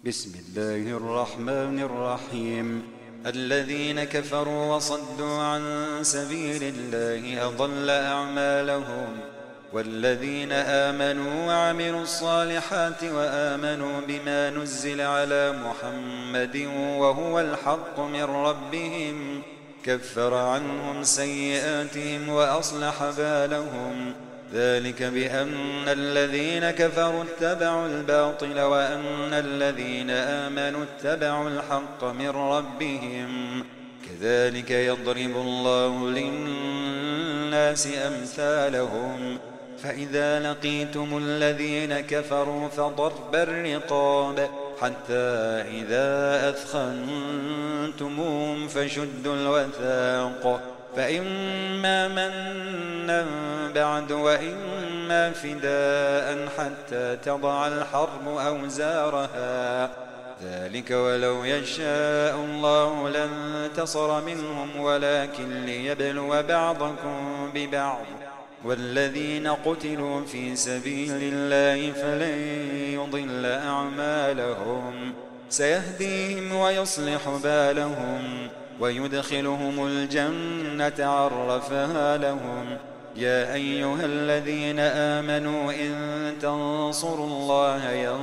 بسم الله الرحمن الرحيم. الذين كفروا وصدوا عن سبيل الله أضل أعمالهم، والذين آمنوا وعملوا الصالحات وآمنوا بما نزل على محمد وهو الحق من ربهم كفر عنهم سيئاتهم وأصلح بالهم. ذلك بأن الذين كفروا اتبعوا الباطل وأن الذين آمنوا اتبعوا الحق من ربهم. كذلك يضرب الله للناس أمثالهم. فإذا لقيتم الذين كفروا فضرب الرقاب حتى إذا أثخنتموهم فشدوا الوثاق، فإما منا بعد وإما فداء حتى تضع الحرب أوزارها. ذلك ولو يشاء الله لانتصر منهم ولكن ليبلو بعضكم ببعض. والذين قتلوا في سبيل الله فلن يضل أعمالهم، سيهديهم ويصلح بالهم ويدخلهم الجنة عرفها لهم. يا أيها الذين آمنوا إن تنصروا الله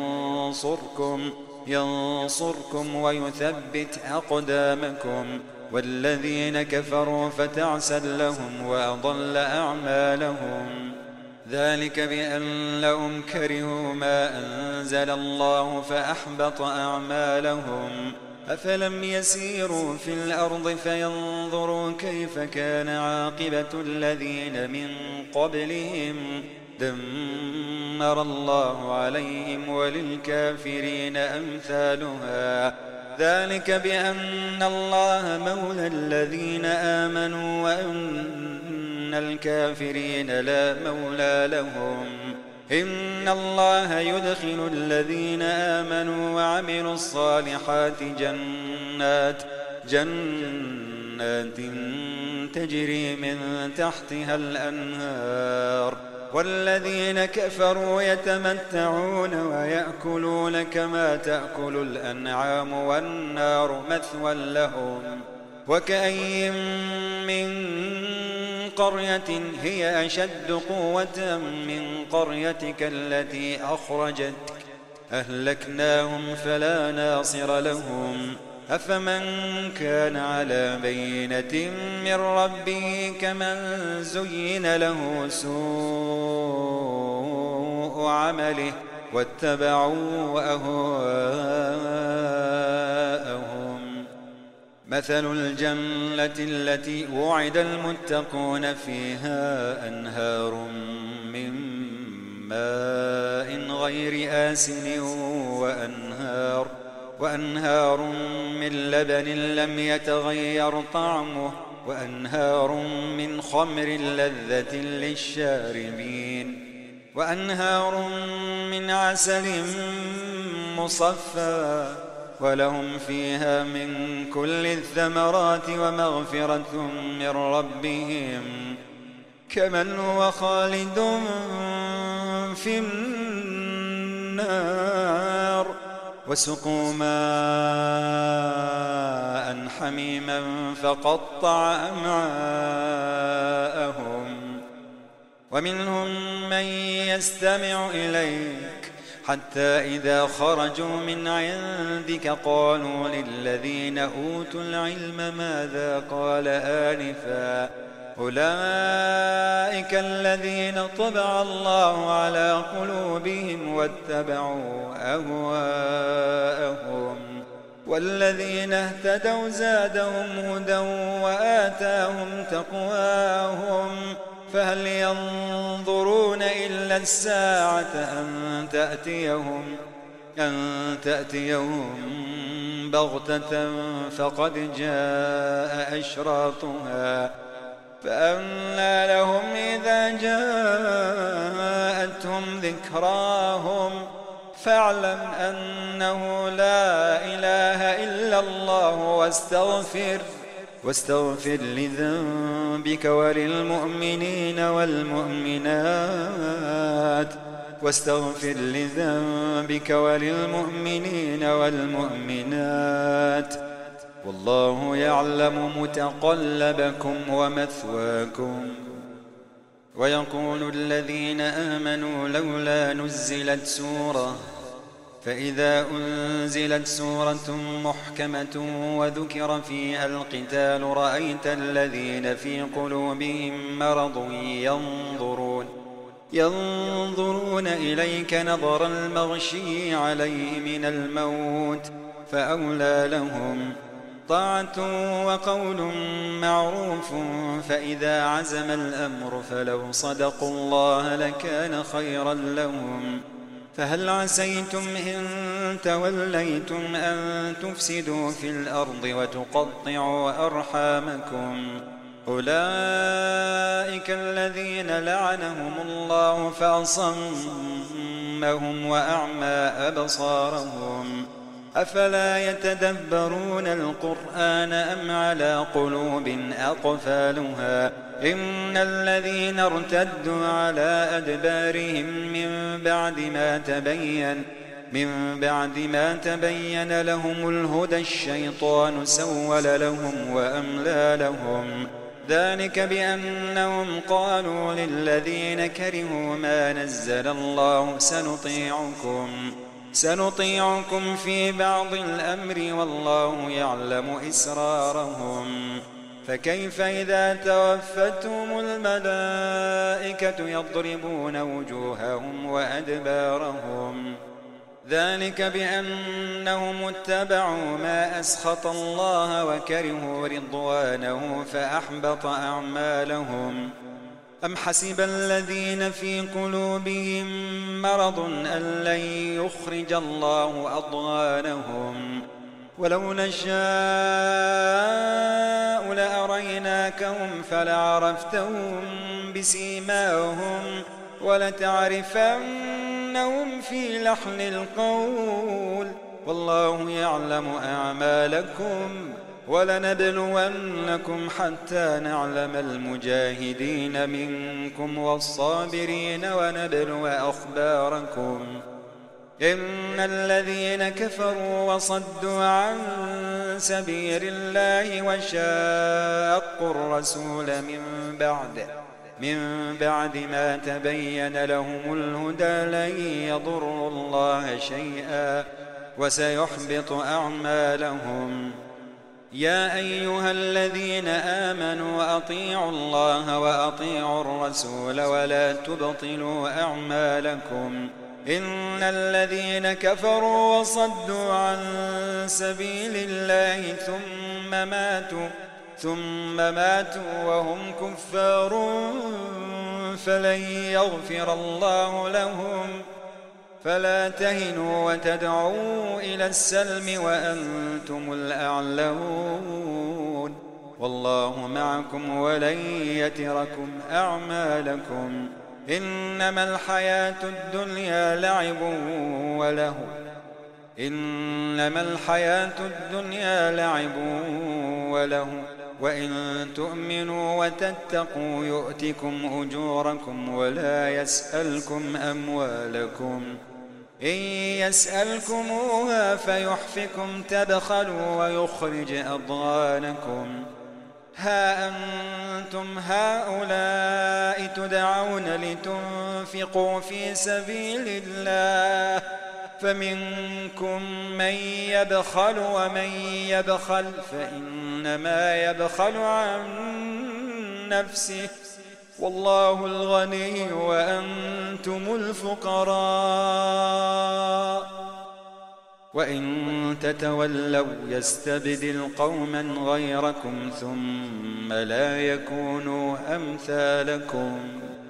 ينصركم ويثبت أقدامكم. والذين كفروا فتعسا لهم وأضل أعمالهم. ذلك بأنهم كرهوا ما أنزل الله فأحبط أعمالهم. أفلم يسيروا في الأرض فينظروا كيف كان عاقبة الذين من قبلهم دمر الله عليهم وللكافرين أمثالها. ذلك بأن الله مولى الذين آمنوا وأن الكافرين لا مولى لهم. إن الله يدخل الذين آمنوا وعملوا الصالحات جنات تجري من تحتها الأنهار. والذين كفروا يتمتعون ويأكلون كما تأكل الأنعام والنار مثوى لهم. وكأي من قرية هي أشد قوة من قريتك التي أخرجتك أهلكناهم فلا ناصر لهم. أفمن كان على بينة من ربه كمن زين له سوء عمله واتبعوا أهواءهم. مثل الجنة التي وعد المتقون فيها أنهار من ماء غير آسن وأنهار من لبن لم يتغير طعمه وأنهار من خمر لذة للشاربين وأنهار من عسل مصفى ولهم فيها من كل الثمرات ومغفرة من ربهم كمن هو خالد في النار وسقوا ماء حميما فقطع أمعاءهم. ومنهم من يستمع إليك حتى إذا خرجوا من عندك قالوا للذين أوتوا العلم ماذا قال آنفا أولئك الذين طبع الله على قلوبهم واتبعوا أهواءهم. والذين اهتدوا زادهم هدى وآتاهم تقواهم فهل ينظرون إلا الساعة أن تأتيهم بغتة فقد جاء أشراطها فأنى لهم إذا جاءتهم ذكراهم فاعلم أنه لا إله إلا الله واستغفر لذنبك وللمؤمنين والمؤمنات واستغفر لذنبك وللمؤمنين والمؤمنات والله يعلم متقلبكم ومثواكم. ويقول الذين آمنوا لولا نزلت سورة، فإذا أنزلت سورة محكمة وذكر فيها القتال رأيت الذين في قلوبهم مرض ينظرون إليك نظر المغشي عليه من الموت، فأولى لهم طاعة وقول معروف، فإذا عزم الأمر فلو صدقوا الله لكان خيرا لهم. فهل عسيتم إن توليتم أن تفسدوا في الأرض وتقطعوا أرحامكم؟ أولئك الذين لعنهم الله فأصمهم وأعمى أبصارهم، أفلا يتدبرون القرآن أم على قلوب أقفالها؟ إن الذين ارتدوا على أدبارهم من بعد ما تبين لهم الهدى الشيطان سول لهم وأملى لهم، ذلك بأنهم قالوا للذين كرهوا ما نزل الله سنطيعكم في بعض الأمر والله يعلم إسرارهم. فكيف إذا توفتهم الملائكة يضربون وجوههم وأدبارهم؟ ذلك بأنهم اتبعوا ما أسخط الله وكرهوا رضوانه فأحبط أعمالهم. أم حسب الذين في قلوبهم مرض أن لن يخرج الله أضغانهم؟ ولو نشاء لأريناكهم فلعرفتهم بسيماهم ولتعرفنهم في لحن القول، والله يعلم أعمالكم ولنبلونكم حتى نعلم المجاهدين منكم والصابرين ونبلو أخباركم. إن الذين كفروا وصدوا عن سبيل الله وشاقوا الرسول من بعد ما تبين لهم الهدى لن يضروا الله شيئا وسيحبط أعمالهم. يا أيها الذين آمنوا أطيعوا الله وأطيعوا الرسول ولا تبطلوا أعمالكم. إن الذين كفروا وصدوا عن سبيل الله ثم ماتوا وهم كفار فلن يغفر الله لهم. فلا تهنوا وتدعوا إلى السلم وأنتم الأعلون، والله معكم ولن يتركم أعمالكم. إنما الحياة الدنيا لعب وله وإن تؤمنوا وتتقوا يؤتكم أجوركم ولا يسألكم أموالكم. إن يسألكموها فيحفكم تبخلوا ويخرج أضغانكم. ها أنتم هؤلاء تدعون لتنفقوا في سبيل الله فمنكم من يبخل ومن يبخل فإنما يبخل عن نفسه والله الغني وأنتم الفقراء. وإن تتولوا يستبدل قوما غيركم ثم لا يكونوا أمثالكم.